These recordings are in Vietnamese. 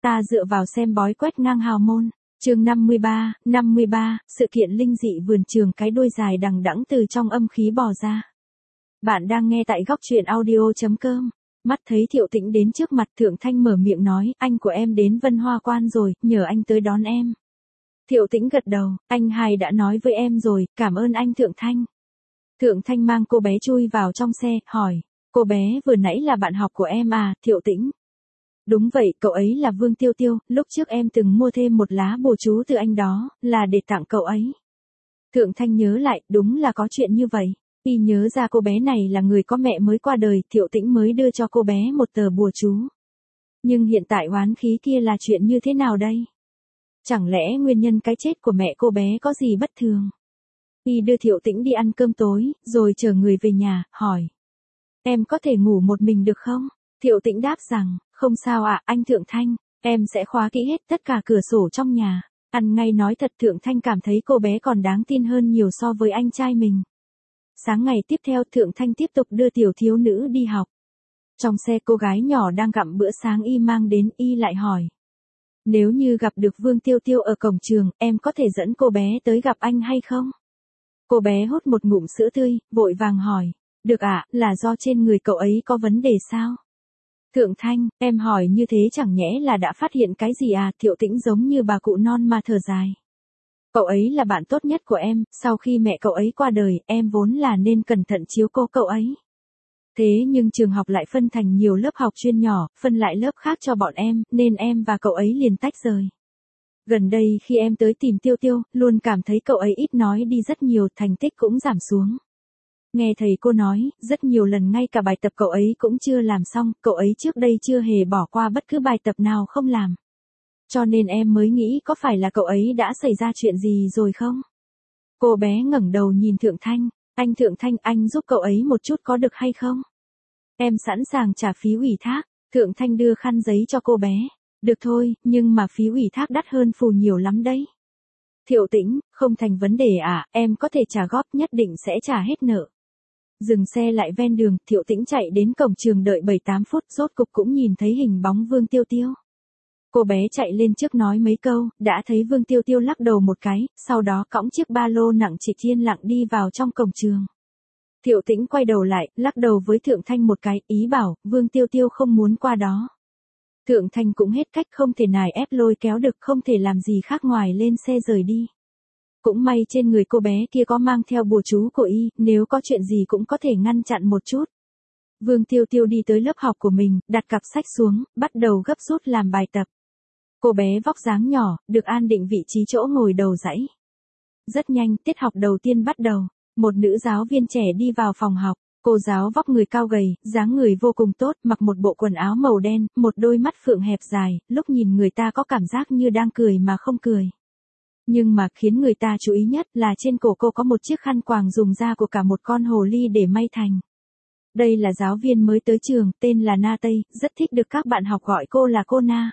Ta dựa vào xem bói quét ngang hào môn. Chương 53, sự kiện linh dị vườn trường cái đuôi dài đằng đẵng từ trong âm khí bò ra. Bạn đang nghe tại góc truyện audio.com. Mắt thấy Thiệu Tĩnh đến trước mặt, Thượng Thanh mở miệng nói, anh của em đến Vân Hoa Quan rồi, nhờ anh tới đón em. Thiệu Tĩnh gật đầu, anh hai đã nói với em rồi, cảm ơn anh Thượng Thanh. Thượng Thanh mang cô bé chui vào trong xe, hỏi, cô bé vừa nãy là bạn học của em à, Thiệu Tĩnh? Đúng vậy, cậu ấy là Vương Tiêu Tiêu, lúc trước em từng mua thêm một lá bùa chú từ anh đó, là để tặng cậu ấy. Thượng Thanh nhớ lại, đúng là có chuyện như vậy. Y nhớ ra cô bé này là người có mẹ mới qua đời, Thiệu Tĩnh mới đưa cho cô bé một tờ bùa chú. Nhưng hiện tại oán khí kia là chuyện như thế nào đây? Chẳng lẽ nguyên nhân cái chết của mẹ cô bé có gì bất thường? Y đưa Thiệu Tĩnh đi ăn cơm tối, rồi chở người về nhà, hỏi. Em có thể ngủ một mình được không? Thiệu Tĩnh đáp rằng, không sao ạ, anh Thượng Thanh, em sẽ khóa kỹ hết tất cả cửa sổ trong nhà. Ăn ngay nói thật, Thượng Thanh cảm thấy cô bé còn đáng tin hơn nhiều so với anh trai mình. Sáng ngày tiếp theo, Thượng Thanh tiếp tục đưa tiểu thiếu nữ đi học. Trong xe, cô gái nhỏ đang gặm bữa sáng Y mang đến, Y lại hỏi. Nếu như gặp được Vương Tiêu Tiêu ở cổng trường, em có thể dẫn cô bé tới gặp anh hay không? Cô bé hút một ngụm sữa tươi, vội vàng hỏi. Được ạ, là do trên người cậu ấy có vấn đề sao? Thượng Thanh, em hỏi như thế chẳng nhẽ là đã phát hiện cái gì à? Thiệu Tĩnh giống như bà cụ non mà thở dài. Cậu ấy là bạn tốt nhất của em, sau khi mẹ cậu ấy qua đời, em vốn là nên cẩn thận chiếu cố cậu ấy. Thế nhưng trường học lại phân thành nhiều lớp học chuyên nhỏ, phân lại lớp khác cho bọn em, nên em và cậu ấy liền tách rời. Gần đây khi em tới tìm Tiêu Tiêu, luôn cảm thấy cậu ấy ít nói đi rất nhiều, thành tích cũng giảm xuống. Nghe thầy cô nói, rất nhiều lần ngay cả bài tập cậu ấy cũng chưa làm xong, cậu ấy trước đây chưa hề bỏ qua bất cứ bài tập nào không làm. Cho nên em mới nghĩ có phải là cậu ấy đã xảy ra chuyện gì rồi không? Cô bé ngẩng đầu nhìn Thượng Thanh, anh Thượng Thanh, anh giúp cậu ấy một chút có được hay không? Em sẵn sàng trả phí ủy thác. Thượng Thanh đưa khăn giấy cho cô bé. Được thôi, nhưng mà phí ủy thác đắt hơn phù nhiều lắm đấy. Thiệu Tĩnh, không thành vấn đề à, em có thể trả góp, nhất định sẽ trả hết nợ. Dừng xe lại ven đường, Thiệu Tĩnh chạy đến cổng trường đợi 7-8 phút, rốt cục cũng nhìn thấy hình bóng Vương Tiêu Tiêu. Cô bé chạy lên trước nói mấy câu, đã thấy Vương Tiêu Tiêu lắc đầu một cái, sau đó cõng chiếc ba lô nặng trịch yên lặng đi vào trong cổng trường. Thiệu Tĩnh quay đầu lại, lắc đầu với Thượng Thanh một cái, ý bảo, Vương Tiêu Tiêu không muốn qua đó. Thượng Thanh cũng hết cách, không thể nài ép lôi kéo được, không thể làm gì khác ngoài lên xe rời đi. Cũng may trên người cô bé kia có mang theo bùa chú của Y, nếu có chuyện gì cũng có thể ngăn chặn một chút. Vương Tiêu Tiêu đi tới lớp học của mình, đặt cặp sách xuống, bắt đầu gấp rút làm bài tập. Cô bé vóc dáng nhỏ, được an định vị trí chỗ ngồi đầu dãy. Rất nhanh, tiết học đầu tiên bắt đầu. Một nữ giáo viên trẻ đi vào phòng học. Cô giáo vóc người cao gầy, dáng người vô cùng tốt, mặc một bộ quần áo màu đen, một đôi mắt phượng hẹp dài, lúc nhìn người ta có cảm giác như đang cười mà không cười. Nhưng mà khiến người ta chú ý nhất là trên cổ cô có một chiếc khăn quàng dùng da của cả một con hồ ly để may thành. Đây là giáo viên mới tới trường, tên là Na Tây, rất thích được các bạn học gọi cô là cô Na.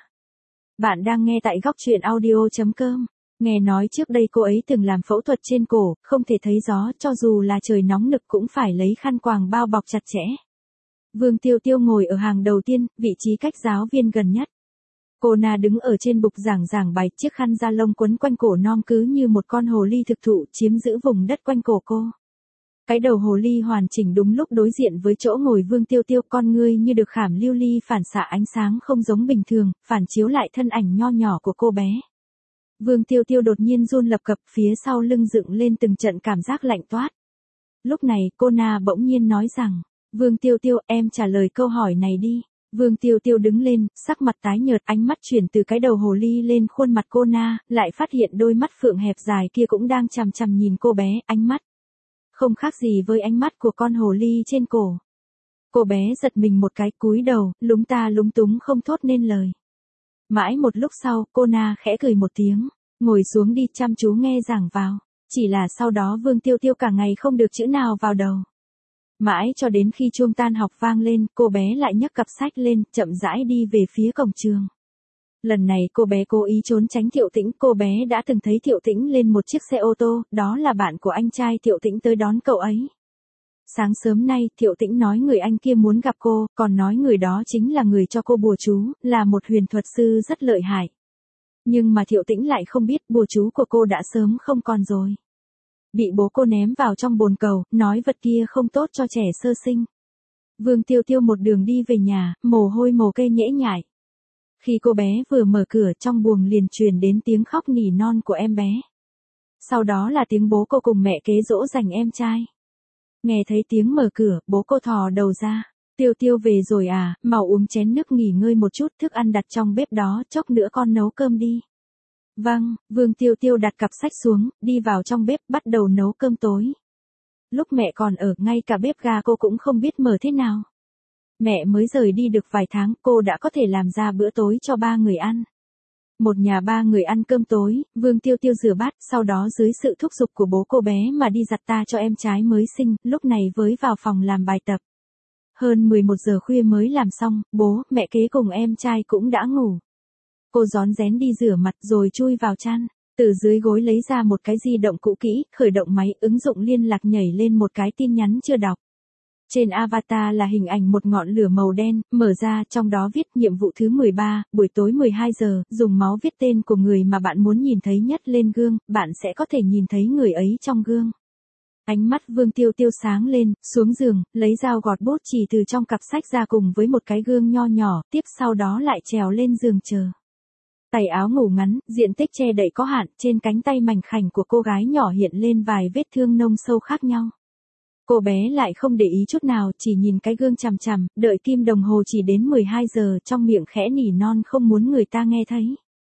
Bạn đang nghe tại góc truyện audio.com. Nghe nói trước đây cô ấy từng làm phẫu thuật trên cổ, không thể thấy gió, cho dù là trời nóng nực cũng phải lấy khăn quàng bao bọc chặt chẽ. Vương Tiêu Tiêu ngồi ở hàng đầu tiên, vị trí cách giáo viên gần nhất. Cô Na đứng ở trên bục giảng bài, chiếc khăn da lông quấn quanh cổ non cứ như một con hồ ly thực thụ chiếm giữ vùng đất quanh cổ cô. Cái đầu hồ ly hoàn chỉnh đúng lúc đối diện với chỗ ngồi Vương Tiêu Tiêu, con ngươi như được khảm lưu ly phản xạ ánh sáng không giống bình thường, phản chiếu lại thân ảnh nho nhỏ của cô bé. Vương Tiêu Tiêu đột nhiên run lập cập, phía sau lưng dựng lên từng trận cảm giác lạnh toát. Lúc này, cô Na bỗng nhiên nói rằng, Vương Tiêu Tiêu, em trả lời câu hỏi này đi. Vương Tiêu Tiêu đứng lên, sắc mặt tái nhợt, ánh mắt chuyển từ cái đầu hồ ly lên khuôn mặt cô Na, lại phát hiện đôi mắt phượng hẹp dài kia cũng đang chằm chằm nhìn cô bé, ánh mắt không khác gì với ánh mắt của con hồ ly trên cổ. Cô bé giật mình một cái, cúi đầu, lúng ta lúng túng không thốt nên lời. Mãi một lúc sau, cô Na khẽ cười một tiếng, ngồi xuống đi, chăm chú nghe giảng vào. Chỉ là sau đó Vương Tiêu Tiêu cả ngày không được chữ nào vào đầu. Mãi cho đến khi chuông tan học vang lên, cô bé lại nhấc cặp sách lên, chậm rãi đi về phía cổng trường. Lần này cô bé cố ý trốn tránh Thiệu Tĩnh, cô bé đã từng thấy Thiệu Tĩnh lên một chiếc xe ô tô, đó là bạn của anh trai Thiệu Tĩnh tới đón cậu ấy. Sáng sớm nay, Thiệu Tĩnh nói người anh kia muốn gặp cô, còn nói người đó chính là người cho cô bùa chú, là một huyền thuật sư rất lợi hại. Nhưng mà Thiệu Tĩnh lại không biết bùa chú của cô đã sớm không còn rồi. Bị bố cô ném vào trong bồn cầu, nói vật kia không tốt cho trẻ sơ sinh. Vương Tiêu Tiêu một đường đi về nhà, mồ hôi mồ kê nhễ nhại. Khi cô bé vừa mở cửa trong buồng liền truyền đến tiếng khóc nỉ non của em bé. Sau đó là tiếng bố cô cùng mẹ kế dỗ dành em trai. Nghe thấy tiếng mở cửa, bố cô thò đầu ra. Tiêu Tiêu về rồi à, mau uống chén nước nghỉ ngơi một chút, thức ăn đặt trong bếp đó, chốc nữa con nấu cơm đi. Vâng, Vương Tiêu Tiêu đặt cặp sách xuống, đi vào trong bếp bắt đầu nấu cơm tối. Lúc mẹ còn ở, ngay cả bếp ga cô cũng không biết mở thế nào. Mẹ mới rời đi được vài tháng, cô đã có thể làm ra bữa tối cho 3 người ăn. Một nhà 3 người ăn cơm tối, Vương Tiêu Tiêu rửa bát, sau đó dưới sự thúc giục của bố cô bé mà đi giặt ta cho em trái mới sinh, lúc này với vào phòng làm bài tập. Hơn 11 giờ khuya mới làm xong, bố, mẹ kế cùng em trai cũng đã ngủ. Cô rón rén đi rửa mặt rồi chui vào chăn, từ dưới gối lấy ra một cái di động cũ kỹ, khởi động máy, ứng dụng liên lạc nhảy lên một cái tin nhắn chưa đọc. Trên avatar là hình ảnh một ngọn lửa màu đen, mở ra, trong đó viết nhiệm vụ thứ 13, buổi tối 12 giờ, dùng máu viết tên của người mà bạn muốn nhìn thấy nhất lên gương, bạn sẽ có thể nhìn thấy người ấy trong gương. Ánh mắt Vương Tiêu Tiêu sáng lên, xuống giường, lấy dao gọt bút chì từ trong cặp sách ra cùng với một cái gương nho nhỏ, tiếp sau đó lại trèo lên giường chờ. Tay áo ngủ ngắn, diện tích che đậy có hạn, trên cánh tay mảnh khảnh của cô gái nhỏ hiện lên vài vết thương nông sâu khác nhau. Cô bé lại không để ý chút nào, chỉ nhìn cái gương chằm chằm, đợi kim đồng hồ chỉ đến 12 giờ, trong miệng khẽ nỉ non không muốn người ta nghe thấy.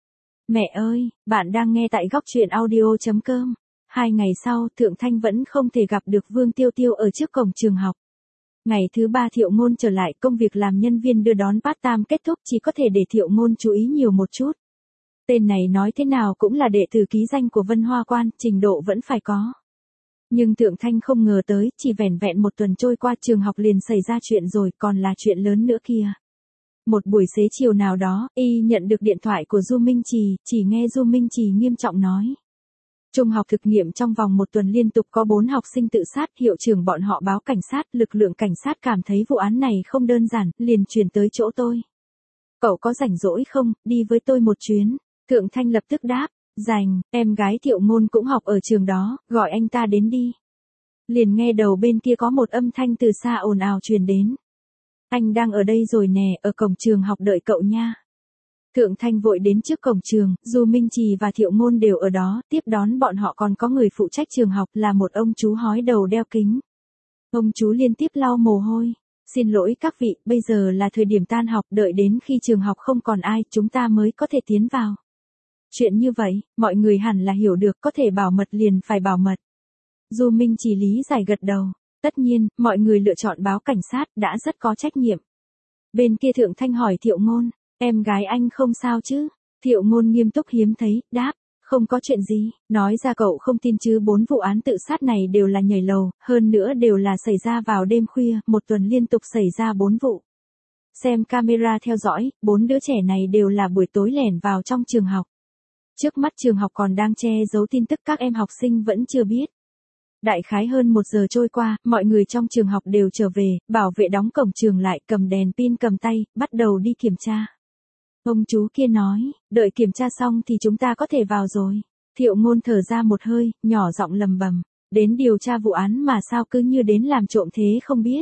Mẹ ơi, bạn đang nghe tại góc truyện audio.com. 2 ngày sau, Thượng Thanh vẫn không thể gặp được Vương Tiêu Tiêu ở trước cổng trường học. Ngày thứ 3 Thiệu Ngôn trở lại, công việc làm nhân viên đưa đón part-time kết thúc, chỉ có thể để Thiệu Ngôn chú ý nhiều một chút. Tên này nói thế nào cũng là đệ tử ký danh của Vân Hoa Quan, trình độ vẫn phải có. Nhưng Thượng Thanh không ngờ tới, chỉ vẻn vẹn một tuần trôi qua trường học liền xảy ra chuyện rồi, còn là chuyện lớn nữa kìa. Một buổi xế chiều nào đó, y nhận được điện thoại của Du Minh Trì, chỉ nghe Du Minh Trì nghiêm trọng nói. Trung học thực nghiệm trong vòng một tuần liên tục có 4 học sinh tự sát, hiệu trưởng bọn họ báo cảnh sát, lực lượng cảnh sát cảm thấy vụ án này không đơn giản, liền truyền tới chỗ tôi. Cậu có rảnh rỗi không, đi với tôi một chuyến. Thượng Thanh lập tức đáp, rảnh, em gái Thiệu Ngôn cũng học ở trường đó, gọi anh ta đến đi. Liền nghe đầu bên kia có một âm thanh từ xa ồn ào truyền đến. Anh đang ở đây rồi nè, ở cổng trường học đợi cậu nha. Thượng Thanh vội đến trước cổng trường, Du Minh Trì và Thiệu Ngôn đều ở đó, tiếp đón bọn họ còn có người phụ trách trường học là một ông chú hói đầu đeo kính. Ông chú liên tiếp lau mồ hôi. Xin lỗi các vị, bây giờ là thời điểm tan học, đợi đến khi trường học không còn ai, chúng ta mới có thể tiến vào. Chuyện như vậy, mọi người hẳn là hiểu được, có thể bảo mật liền phải bảo mật. Du Minh Trì lý giải gật đầu. Tất nhiên, mọi người lựa chọn báo cảnh sát, đã rất có trách nhiệm. Bên kia Thượng Thanh hỏi Thiệu Ngôn, em gái anh không sao chứ? Thiệu Ngôn nghiêm túc hiếm thấy, đáp, không có chuyện gì, nói ra cậu không tin chứ 4 vụ án tự sát này đều là nhảy lầu, hơn nữa đều là xảy ra vào đêm khuya, một tuần liên tục xảy ra 4 vụ. Xem camera theo dõi, 4 đứa trẻ này đều là buổi tối lẻn vào trong trường học. Trước mắt trường học còn đang che giấu tin tức các em học sinh vẫn chưa biết. Đại khái hơn 1 giờ trôi qua, mọi người trong trường học đều trở về, bảo vệ đóng cổng trường lại, cầm đèn pin cầm tay, bắt đầu đi kiểm tra. Ông chú kia nói, đợi kiểm tra xong thì chúng ta có thể vào rồi. Thiệu Ngôn thở ra một hơi, nhỏ giọng lầm bầm, đến điều tra vụ án mà sao cứ như đến làm trộm thế không biết.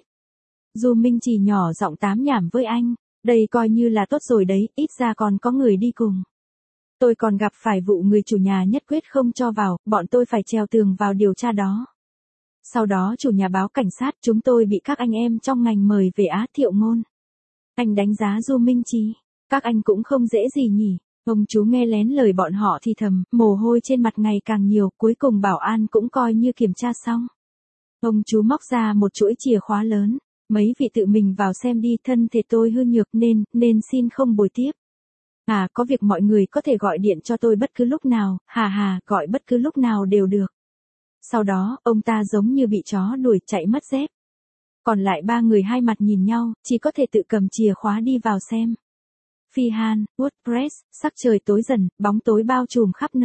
Du Minh Trì nhỏ giọng tám nhảm với anh, đây coi như là tốt rồi đấy, ít ra còn có người đi cùng. Tôi còn gặp phải vụ người chủ nhà nhất quyết không cho vào, bọn tôi phải trèo tường vào điều tra đó. Sau đó chủ nhà báo cảnh sát, chúng tôi bị các anh em trong ngành mời về Á. Thiệu Ngôn. Anh đánh giá Du Minh Trì, các anh cũng không dễ gì nhỉ. Ông chú nghe lén lời bọn họ thì thầm, mồ hôi trên mặt ngày càng nhiều, cuối cùng bảo an cũng coi như kiểm tra xong. Ông chú móc ra một chuỗi chìa khóa lớn, mấy vị tự mình vào xem đi, thân thể tôi hư nhược nên xin không bồi tiếp. À, có việc mọi người có thể gọi điện cho tôi bất cứ lúc nào, gọi bất cứ lúc nào đều được. Sau đó, ông ta giống như bị chó đuổi chạy mất dép. Còn lại 3 người hai mặt nhìn nhau, chỉ có thể tự cầm chìa khóa đi vào xem. Phi Han, WordPress, sắc trời tối dần, bóng tối bao trùm khắp nơi.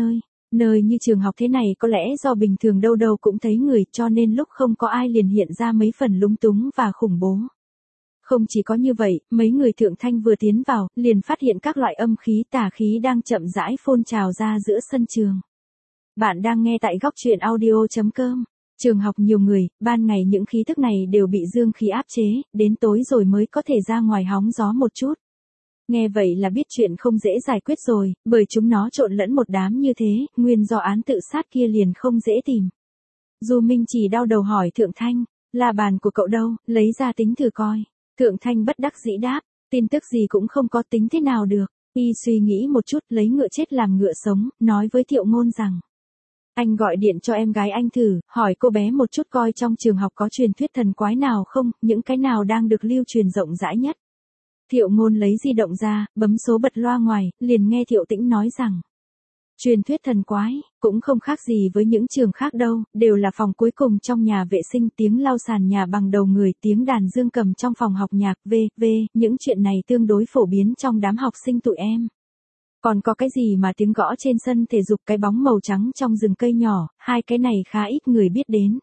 Nơi như trường học thế này có lẽ do bình thường đâu đâu cũng thấy người cho nên lúc không có ai liền hiện ra mấy phần lúng túng và khủng bố. Không chỉ có như vậy, mấy người thượng thanh vừa tiến vào, liền phát hiện các loại âm khí tà khí đang chậm rãi phun trào ra giữa sân trường. Bạn đang nghe tại góc truyện audio.com. Trường học nhiều người, ban ngày những khí thức này đều bị dương khí áp chế, đến tối rồi mới có thể ra ngoài hóng gió một chút. Nghe vậy là biết chuyện không dễ giải quyết rồi, bởi chúng nó trộn lẫn một đám như thế, nguyên do án tự sát kia liền không dễ tìm. Du Minh chỉ đau đầu hỏi Thượng Thanh, la bàn của cậu đâu, lấy ra tính thử coi. Thượng Thanh bất đắc dĩ đáp, tin tức gì cũng không có tính thế nào được. Y suy nghĩ một chút lấy ngựa chết làm ngựa sống, nói với Thiệu Ngôn rằng. Anh gọi điện cho em gái anh thử, hỏi cô bé một chút coi trong trường học có truyền thuyết thần quái nào không, những cái nào đang được lưu truyền rộng rãi nhất. Thiệu Ngôn lấy di động ra, bấm số bật loa ngoài, liền nghe Thiệu Tĩnh nói rằng. Truyền thuyết thần quái, cũng không khác gì với những trường khác đâu, đều là phòng cuối cùng trong nhà vệ sinh, tiếng lau sàn nhà bằng đầu người, tiếng đàn dương cầm trong phòng học nhạc, v.v. Những chuyện này tương đối phổ biến trong đám học sinh tụi em. Còn có cái gì mà tiếng gõ trên sân thể dục, cái bóng màu trắng trong rừng cây nhỏ, hai cái này khá ít người biết đến.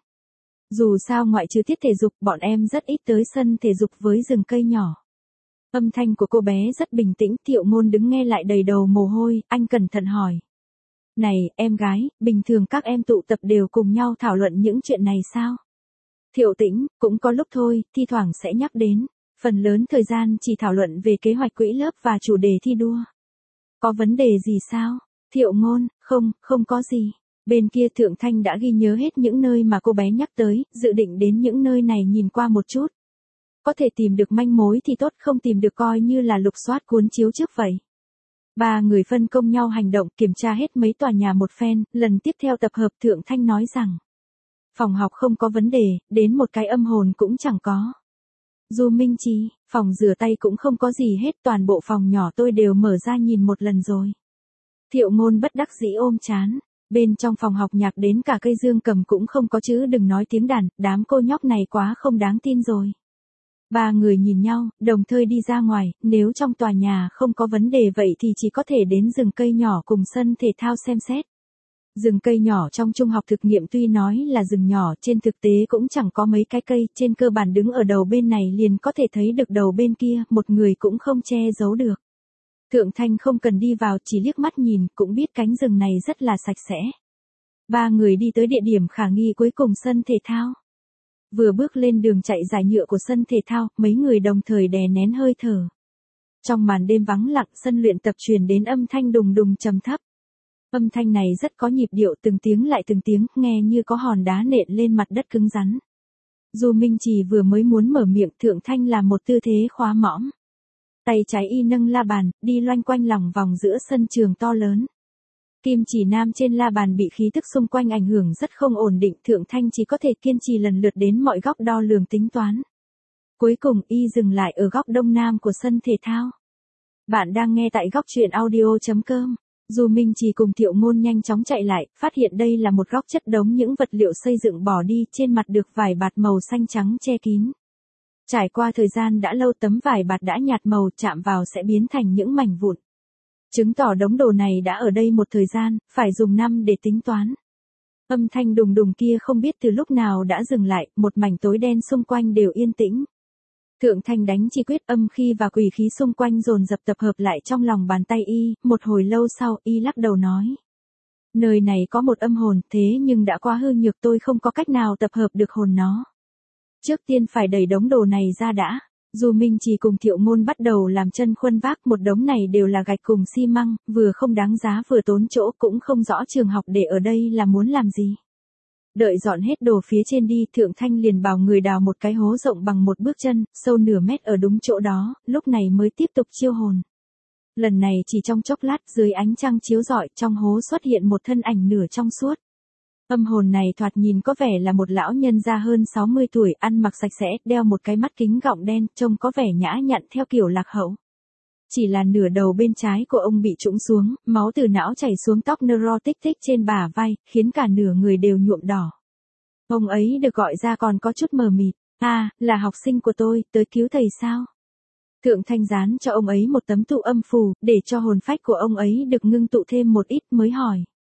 Dù sao ngoại trừ tiết thể dục, bọn em rất ít tới sân thể dục với rừng cây nhỏ. Âm thanh của cô bé rất bình tĩnh, Thiệu Ngôn đứng nghe lại đầy đầu mồ hôi, anh cẩn thận hỏi. Này, em gái, bình thường các em tụ tập đều cùng nhau thảo luận những chuyện này sao? Thiệu Tĩnh, cũng có lúc thôi, thi thoảng sẽ nhắc đến. Phần lớn thời gian chỉ thảo luận về kế hoạch quỹ lớp và chủ đề thi đua. Có vấn đề gì sao? Thiệu Ngôn, không có gì. Bên kia Thượng Thanh đã ghi nhớ hết những nơi mà cô bé nhắc tới, dự định đến những nơi này nhìn qua một chút. Có thể tìm được manh mối thì tốt, không tìm được coi như là lục soát cuốn chiếu trước vậy. Ba người phân công nhau hành động, kiểm tra hết mấy tòa nhà một phen, lần tiếp theo tập hợp Thượng Thanh nói rằng. Phòng học không có vấn đề, đến một cái âm hồn cũng chẳng có. Du Minh Chi, phòng rửa tay cũng không có gì hết, toàn bộ phòng nhỏ tôi đều mở ra nhìn một lần rồi. Thiệu Ngôn bất đắc dĩ ôm chán. Bên trong phòng học nhạc đến cả cây dương cầm cũng không có chứ đừng nói tiếng đàn, đám cô nhóc này quá không đáng tin rồi. Ba người nhìn nhau, đồng thời đi ra ngoài, nếu trong tòa nhà không có vấn đề vậy thì chỉ có thể đến rừng cây nhỏ cùng sân thể thao xem xét. Rừng cây nhỏ trong trung học thực nghiệm tuy nói là rừng nhỏ, trên thực tế cũng chẳng có mấy cái cây, trên cơ bản đứng ở đầu bên này liền có thể thấy được đầu bên kia, một người cũng không che giấu được. Thượng Thanh không cần đi vào, chỉ liếc mắt nhìn, cũng biết cánh rừng này rất là sạch sẽ. Ba người đi tới địa điểm khả nghi cuối cùng, sân thể thao. Vừa bước lên đường chạy dài nhựa của sân thể thao, mấy người đồng thời đè nén hơi thở. Trong màn đêm vắng lặng, sân luyện tập truyền đến âm thanh đùng đùng trầm thấp. Âm thanh này rất có nhịp điệu, từng tiếng lại từng tiếng, nghe như có hòn đá nện lên mặt đất cứng rắn. Du Minh Trì vừa mới muốn mở miệng, Thượng Thanh làm một tư thế khóa mõm. Tay trái y nâng la bàn, đi loanh quanh lòng vòng giữa sân trường to lớn. Kim chỉ nam trên la bàn bị khí tức xung quanh ảnh hưởng rất không ổn định, Thượng Thanh chỉ có thể kiên trì lần lượt đến mọi góc đo lường tính toán. Cuối cùng y dừng lại ở góc đông nam của sân thể thao. Bạn đang nghe tại góc truyện audio.com. Du Minh Trì cùng Thiệu Ngôn nhanh chóng chạy lại, phát hiện đây là một góc chất đống những vật liệu xây dựng bỏ đi, trên mặt được vải bạt màu xanh trắng che kín. Trải qua thời gian đã lâu, tấm vải bạt đã nhạt màu, chạm vào sẽ biến thành những mảnh vụn. Chứng tỏ đống đồ này đã ở đây một thời gian, phải dùng năm để tính toán. Âm thanh đùng đùng kia không biết từ lúc nào đã dừng lại, một mảnh tối đen xung quanh đều yên tĩnh. Thượng Thanh đánh chi quyết, âm khí và quỷ khí xung quanh dồn dập tập hợp lại trong lòng bàn tay y, một hồi lâu sau y lắc đầu nói. Nơi này có một âm hồn, thế nhưng đã quá hư nhược, tôi không có cách nào tập hợp được hồn nó. Trước tiên phải đẩy đống đồ này ra đã. Du Minh Trì cùng Thiệu Ngôn bắt đầu làm chân khuân vác, một đống này đều là gạch cùng xi măng, vừa không đáng giá vừa tốn chỗ, cũng không rõ trường học để ở đây là muốn làm gì. Đợi dọn hết đồ phía trên đi, Thượng Thanh liền bảo người đào một cái hố rộng bằng một bước chân, sâu nửa mét ở đúng chỗ đó, lúc này mới tiếp tục chiêu hồn. Lần này chỉ trong chốc lát, dưới ánh trăng chiếu rọi, trong hố xuất hiện một thân ảnh nửa trong suốt. Âm hồn này thoạt nhìn có vẻ là một lão nhân già hơn 60 tuổi, ăn mặc sạch sẽ, đeo một cái mắt kính gọng đen, trông có vẻ nhã nhặn theo kiểu lạc hậu. Chỉ là nửa đầu bên trái của ông bị trũng xuống, máu từ não chảy xuống tóc nero tích tích trên bả vai, khiến cả nửa người đều nhuộm đỏ. Ông ấy được gọi ra còn có chút mờ mịt. À, là học sinh của tôi, tới cứu thầy sao? Thượng Thanh dán cho ông ấy một tấm tụ âm phù, để cho hồn phách của ông ấy được ngưng tụ thêm một ít mới hỏi.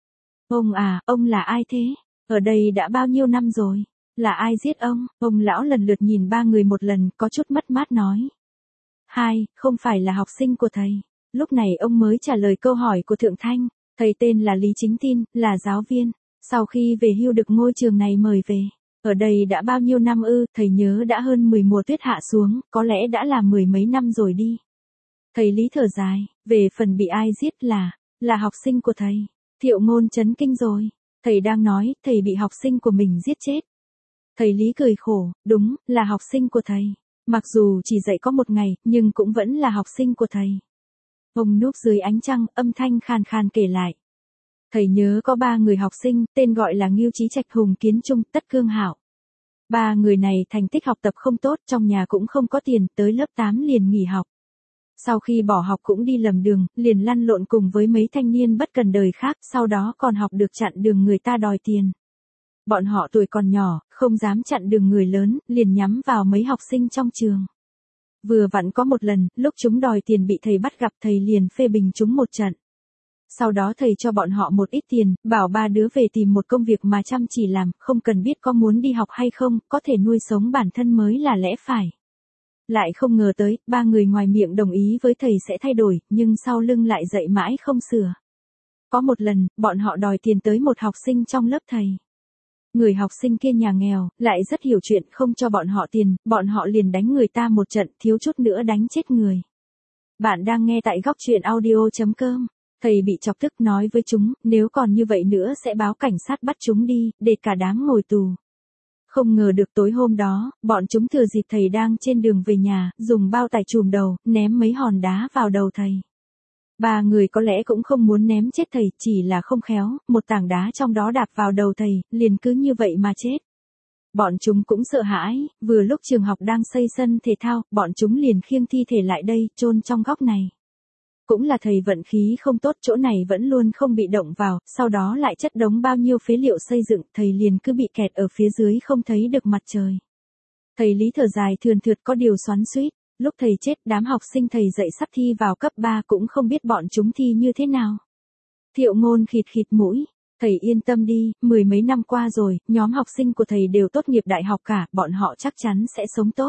Ông à, ông là ai thế? Ở đây đã bao nhiêu năm rồi? Là ai giết ông? Ông lão lần lượt nhìn ba người một lần, có chút mất mát nói. Hai, không phải là học sinh của thầy. Lúc này ông mới trả lời câu hỏi của Thượng Thanh. Thầy tên là Lý Chính Tin, là giáo viên. Sau khi về hưu được ngôi trường này mời về. Ở đây đã bao nhiêu năm ư, thầy nhớ đã hơn 10 mùa tuyết hạ xuống, có lẽ đã là 10 mấy năm rồi đi. Thầy Lý thở dài, về phần bị ai giết là học sinh của thầy. Thiệu Ngôn chấn kinh rồi. Thầy đang nói, thầy bị học sinh của mình giết chết. Thầy Lý cười khổ, đúng, là học sinh của thầy. Mặc dù chỉ dạy có một ngày, nhưng cũng vẫn là học sinh của thầy. Ông núp dưới ánh trăng, âm thanh khàn khàn kể lại. Thầy nhớ có 3 người học sinh, tên gọi là Ngưu Chí Trạch, Hùng Kiến Trung, Tất Cương Hạo. 3 người này thành tích học tập không tốt, trong nhà cũng không có tiền, tới lớp 8 liền nghỉ học. Sau khi bỏ học cũng đi lầm đường, liền lăn lộn cùng với mấy thanh niên bất cần đời khác, sau đó còn học được chặn đường người ta đòi tiền. Bọn họ tuổi còn nhỏ, không dám chặn đường người lớn, liền nhắm vào mấy học sinh trong trường. Vừa vặn có một lần, lúc chúng đòi tiền bị thầy bắt gặp, thầy liền phê bình chúng một trận. Sau đó thầy cho bọn họ một ít tiền, bảo 3 đứa về tìm một công việc mà chăm chỉ làm, không cần biết có muốn đi học hay không, có thể nuôi sống bản thân mới là lẽ phải. Lại không ngờ tới, 3 người ngoài miệng đồng ý với thầy sẽ thay đổi, nhưng sau lưng lại dạy mãi không sửa. Có một lần, bọn họ đòi tiền tới một học sinh trong lớp thầy. Người học sinh kia nhà nghèo, lại rất hiểu chuyện, không cho bọn họ tiền, bọn họ liền đánh người ta một trận, thiếu chút nữa đánh chết người. Bạn đang nghe tại góc truyện audio.com. Thầy bị chọc tức nói với chúng, nếu còn như vậy nữa sẽ báo cảnh sát bắt chúng đi, để cả đám ngồi tù. Không ngờ được tối hôm đó, bọn chúng thừa dịp thầy đang trên đường về nhà, dùng bao tải trùm đầu, ném mấy hòn đá vào đầu thầy. 3 người có lẽ cũng không muốn ném chết thầy, chỉ là không khéo, một tảng đá trong đó đạp vào đầu thầy, liền cứ như vậy mà chết. Bọn chúng cũng sợ hãi, vừa lúc trường học đang xây sân thể thao, bọn chúng liền khiêng thi thể lại đây, chôn trong góc này. Cũng là thầy vận khí không tốt, chỗ này vẫn luôn không bị động vào, sau đó lại chất đống bao nhiêu phế liệu xây dựng, thầy liền cứ bị kẹt ở phía dưới không thấy được mặt trời. Thầy Lý thở dài thườn thượt có điều xoắn xuýt, lúc thầy chết đám học sinh thầy dạy sắp thi vào cấp 3 cũng không biết bọn chúng thi như thế nào. Thiệu Ngôn khịt khịt mũi, thầy yên tâm đi, 10 mấy năm qua rồi, nhóm học sinh của thầy đều tốt nghiệp đại học cả, bọn họ chắc chắn sẽ sống tốt.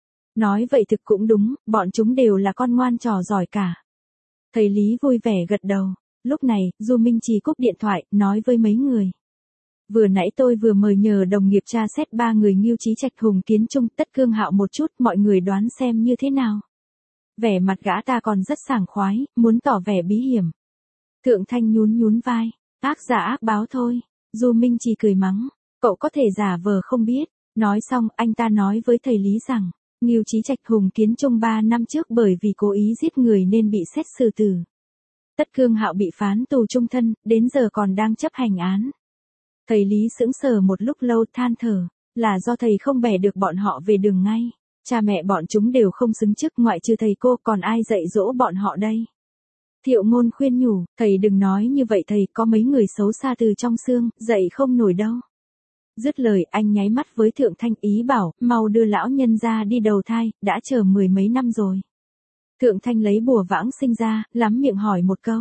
Nói vậy thực cũng đúng, bọn chúng đều là con ngoan trò giỏi cả. Thầy Lý vui vẻ gật đầu. Lúc này, Du Minh Trì cúp điện thoại, nói với mấy người. Vừa nãy tôi vừa mời nhờ đồng nghiệp tra xét 3 người Ngưu Chí Trạch, Hùng Kiến Trung, Tất Cương Hạo một chút, mọi người đoán xem như thế nào. Vẻ mặt gã ta còn rất sảng khoái, muốn tỏ vẻ bí hiểm. Thượng Thanh nhún nhún vai, ác giả ác báo thôi. Du Minh Trì cười mắng, cậu có thể giả vờ không biết. Nói xong, anh ta nói với thầy Lý rằng, Ngưu Chí Trạch, Hùng Kiến Trung 3 năm trước bởi vì cố ý giết người nên bị xét xử tử. Tất Cương Hạo bị phán tù chung thân, đến giờ còn đang chấp hành án. Thầy Lý sững sờ một lúc lâu than thở, là do thầy không bẻ được bọn họ về đường ngay. Cha mẹ bọn chúng đều không xứng chức, ngoại trừ thầy cô còn ai dạy dỗ bọn họ đây. Thiệu Ngôn khuyên nhủ, thầy đừng nói như vậy, thầy có mấy người xấu xa từ trong xương, dạy không nổi đâu. Dứt lời anh nháy mắt với Thượng Thanh ý bảo, mau đưa lão nhân ra đi đầu thai, đã chờ 10 mấy năm rồi. Thượng Thanh lấy bùa vãng sinh ra, lắm miệng hỏi một câu.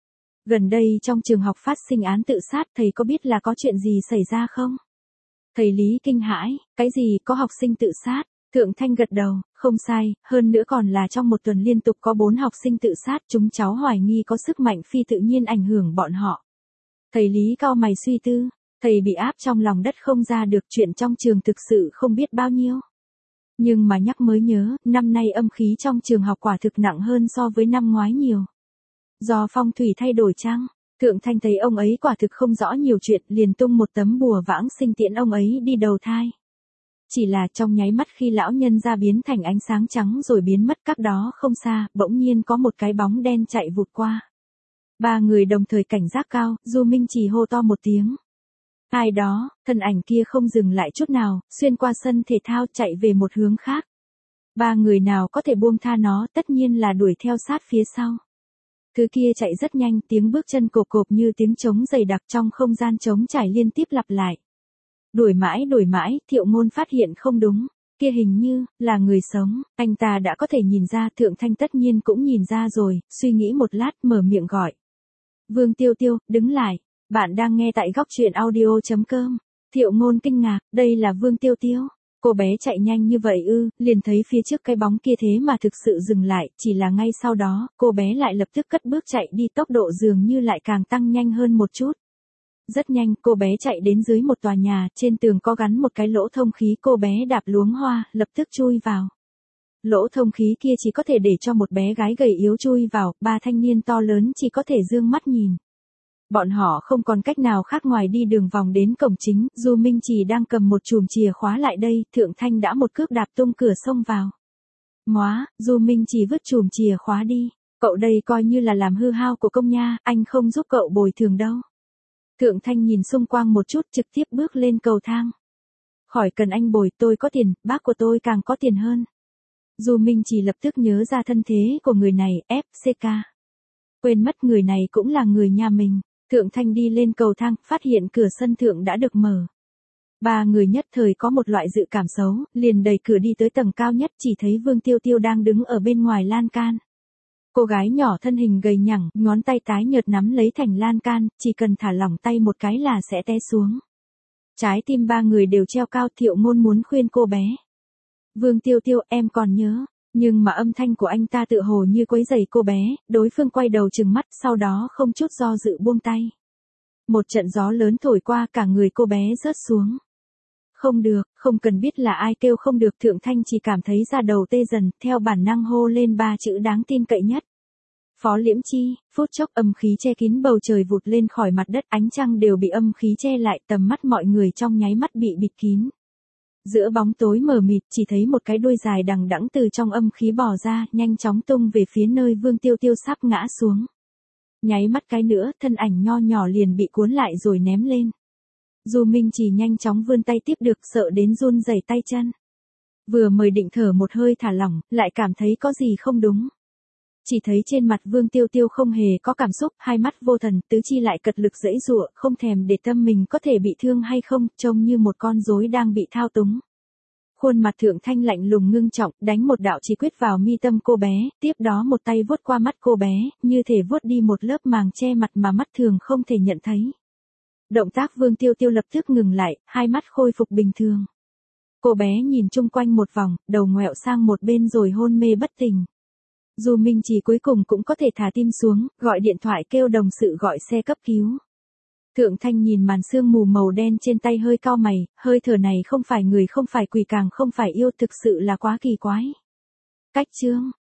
Gần đây trong trường học phát sinh án tự sát, thầy có biết là có chuyện gì xảy ra không? Thầy Lý kinh hãi, cái gì có học sinh tự sát? Thượng Thanh gật đầu, không sai, hơn nữa còn là trong một tuần liên tục có 4 học sinh tự sát, chúng cháu hoài nghi có sức mạnh phi tự nhiên ảnh hưởng bọn họ. Thầy Lý cau mày suy tư. Thầy bị áp trong lòng đất không ra được, chuyện trong trường thực sự không biết bao nhiêu. Nhưng mà nhắc mới nhớ, năm nay âm khí trong trường học quả thực nặng hơn so với năm ngoái nhiều. Do phong thủy thay đổi chăng? Thượng Thanh thấy ông ấy quả thực không rõ nhiều chuyện, liền tung một tấm bùa vãng sinh tiễn ông ấy đi đầu thai. Chỉ là trong nháy mắt khi lão nhân ra biến thành ánh sáng trắng rồi biến mất, cách đó không xa, bỗng nhiên có một cái bóng đen chạy vụt qua. 3 người đồng thời cảnh giác cao, Du Minh Trì hô to một tiếng. Ai đó, thân ảnh kia không dừng lại chút nào, xuyên qua sân thể thao chạy về một hướng khác. 3 người nào có thể buông tha nó, tất nhiên là đuổi theo sát phía sau. Thứ kia chạy rất nhanh, tiếng bước chân cộp cộp như tiếng trống dày đặc trong không gian trống trải liên tiếp lặp lại. Đuổi mãi, Thiệu Ngôn phát hiện không đúng, kia hình như là người sống, anh ta đã có thể nhìn ra, Thượng Thanh tất nhiên cũng nhìn ra rồi, suy nghĩ một lát mở miệng gọi. Vương Tiêu Tiêu, đứng lại. Bạn đang nghe tại góc truyện audio.com. Thiệu Ngôn kinh ngạc, đây là Vương Tiêu Tiêu. Cô bé chạy nhanh như vậy ư? Liền thấy phía trước cái bóng kia thế mà thực sự dừng lại, chỉ là ngay sau đó, cô bé lại lập tức cất bước chạy đi, tốc độ dường như lại càng tăng nhanh hơn một chút. Rất nhanh, cô bé chạy đến dưới một tòa nhà, trên tường có gắn một cái lỗ thông khí, cô bé đạp luống hoa, lập tức chui vào. Lỗ thông khí kia chỉ có thể để cho một bé gái gầy yếu chui vào, ba thanh niên to lớn chỉ có thể dương mắt nhìn. Bọn họ không còn cách nào khác ngoài đi đường vòng đến cổng chính, Du Minh Trì đang cầm một chùm chìa khóa lại đây, Thượng Thanh đã một cước đạp tung cửa xông vào. Móa, Du Minh Trì vứt chùm chìa khóa đi, cậu đây coi như là làm hư hao của công nha, anh không giúp cậu bồi thường đâu. Thượng Thanh nhìn xung quanh một chút trực tiếp bước lên cầu thang. Khỏi cần anh bồi, tôi có tiền, bác của tôi càng có tiền hơn. Du Minh Trì lập tức nhớ ra thân thế của người này, FCK. Quên mất người này cũng là người nhà mình. Thượng Thanh đi lên cầu thang, phát hiện cửa sân thượng đã được mở. Ba người nhất thời có một loại dự cảm xấu, liền đẩy cửa đi tới tầng cao nhất, chỉ thấy Vương Tiêu Tiêu đang đứng ở bên ngoài lan can. Cô gái nhỏ thân hình gầy nhẳng, ngón tay tái nhợt nắm lấy thành lan can, chỉ cần thả lỏng tay một cái là sẽ té xuống. Trái tim ba người đều treo cao, Thiệu Ngôn muốn khuyên cô bé. Vương Tiêu Tiêu, em còn nhớ. Nhưng mà âm thanh của anh ta tựa hồ như quấy rầy cô bé, đối phương quay đầu trừng mắt, sau đó không chút do dự buông tay. Một trận gió lớn thổi qua, cả người cô bé rớt xuống. Không được, không cần biết là ai kêu không được, Thượng Thanh chỉ cảm thấy da đầu tê dần, theo bản năng hô lên ba chữ đáng tin cậy nhất. Phó Liễm Chi, phút chốc âm khí che kín bầu trời vụt lên khỏi mặt đất, ánh trăng đều bị âm khí che lại, tầm mắt mọi người trong nháy mắt bị bịt kín. Giữa bóng tối mờ mịt, chỉ thấy một cái đuôi dài đằng đẵng từ trong âm khí bò ra, nhanh chóng tung về phía nơi Vương Tiêu Tiêu sắp ngã xuống. Nháy mắt cái nữa, thân ảnh nho nhỏ liền bị cuốn lại rồi ném lên. Du Minh Trì nhanh chóng vươn tay tiếp được, sợ đến run rẩy tay chân. Vừa mới định thở một hơi thả lỏng, lại cảm thấy có gì không đúng. Chỉ thấy trên mặt Vương Tiêu Tiêu không hề có cảm xúc, hai mắt vô thần, tứ chi lại cật lực giãy giụa, không thèm để tâm mình có thể bị thương hay không, trông như một con rối đang bị thao túng. Khuôn mặt Thượng Thanh lạnh lùng ngưng trọng, đánh một đạo chỉ quyết vào mi tâm cô bé, tiếp đó một tay vuốt qua mắt cô bé, như thể vuốt đi một lớp màng che mặt mà mắt thường không thể nhận thấy. Động tác Vương Tiêu Tiêu lập tức ngừng lại, hai mắt khôi phục bình thường. Cô bé nhìn chung quanh một vòng, đầu ngoẹo sang một bên rồi hôn mê bất tỉnh. Du Minh Trì cuối cùng cũng có thể thả tim xuống, gọi điện thoại kêu đồng sự gọi xe cấp cứu. Thượng Thanh nhìn màn sương mù màu đen trên tay hơi cau mày, hơi thở này không phải người không phải quỷ càng không phải yêu, thực sự là quá kỳ quái. Cách chương